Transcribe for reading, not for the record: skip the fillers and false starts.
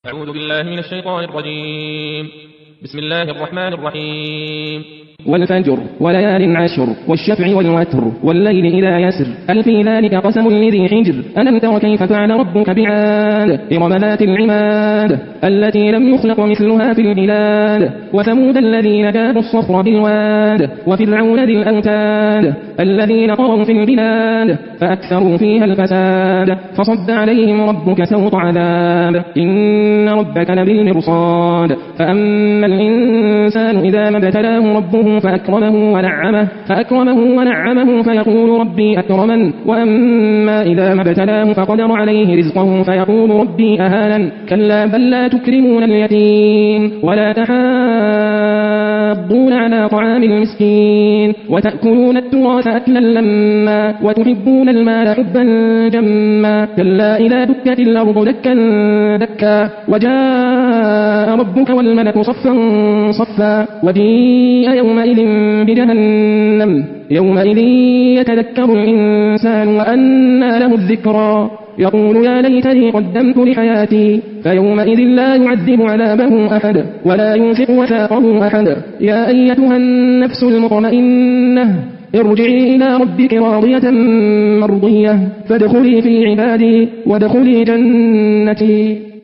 أعوذ بالله من الشيطان الرجيم. بسم الله الرحمن الرحيم. والفجر وليال عشر والشفع والوتر والليل إذا يسر هل في ذلك قسم لذي حجر ألم تر كيف فعل ربك بعاد إرم ذات العماد التي لم يخلق مثلها في البلاد وثمود الذين جابوا الصخر بالواد وفرعون ذي الأوتاد الذين طغوا في البلاد فأكثروا فيها الفساد فصب عليهم ربك سوط عذاب إن ربك لبالمرصاد فأما الإنسان إذا ما ابتلاه ربه فأكرمه ونعمه فيقول ربي أكرمن وأما إذا ما ابتلاه فقدر عليه رزقه فيقول ربي أهانن كلا بل لا تكرمون اليتيم ولا تحاضون على طعام المسكين وتأكلون التراث أكلا لما وتحبون المال حبا جما كلا إذا دكت الأرض دكا دكا وجاء ربك والملك صفا صفا وجيء يومئذ بجهنم يومئذ يتذكر الإنسان وأنى له الذكرى يقول يا ليتني قدمت لحياتي فيومئذ لا يعذب عذابه أحد ولا يوثق وثاقه أحد يا أيتها النفس المطمئنة ارجعي إلى ربك راضية مرضية فادخلي في عبادي وادخلي جنتي.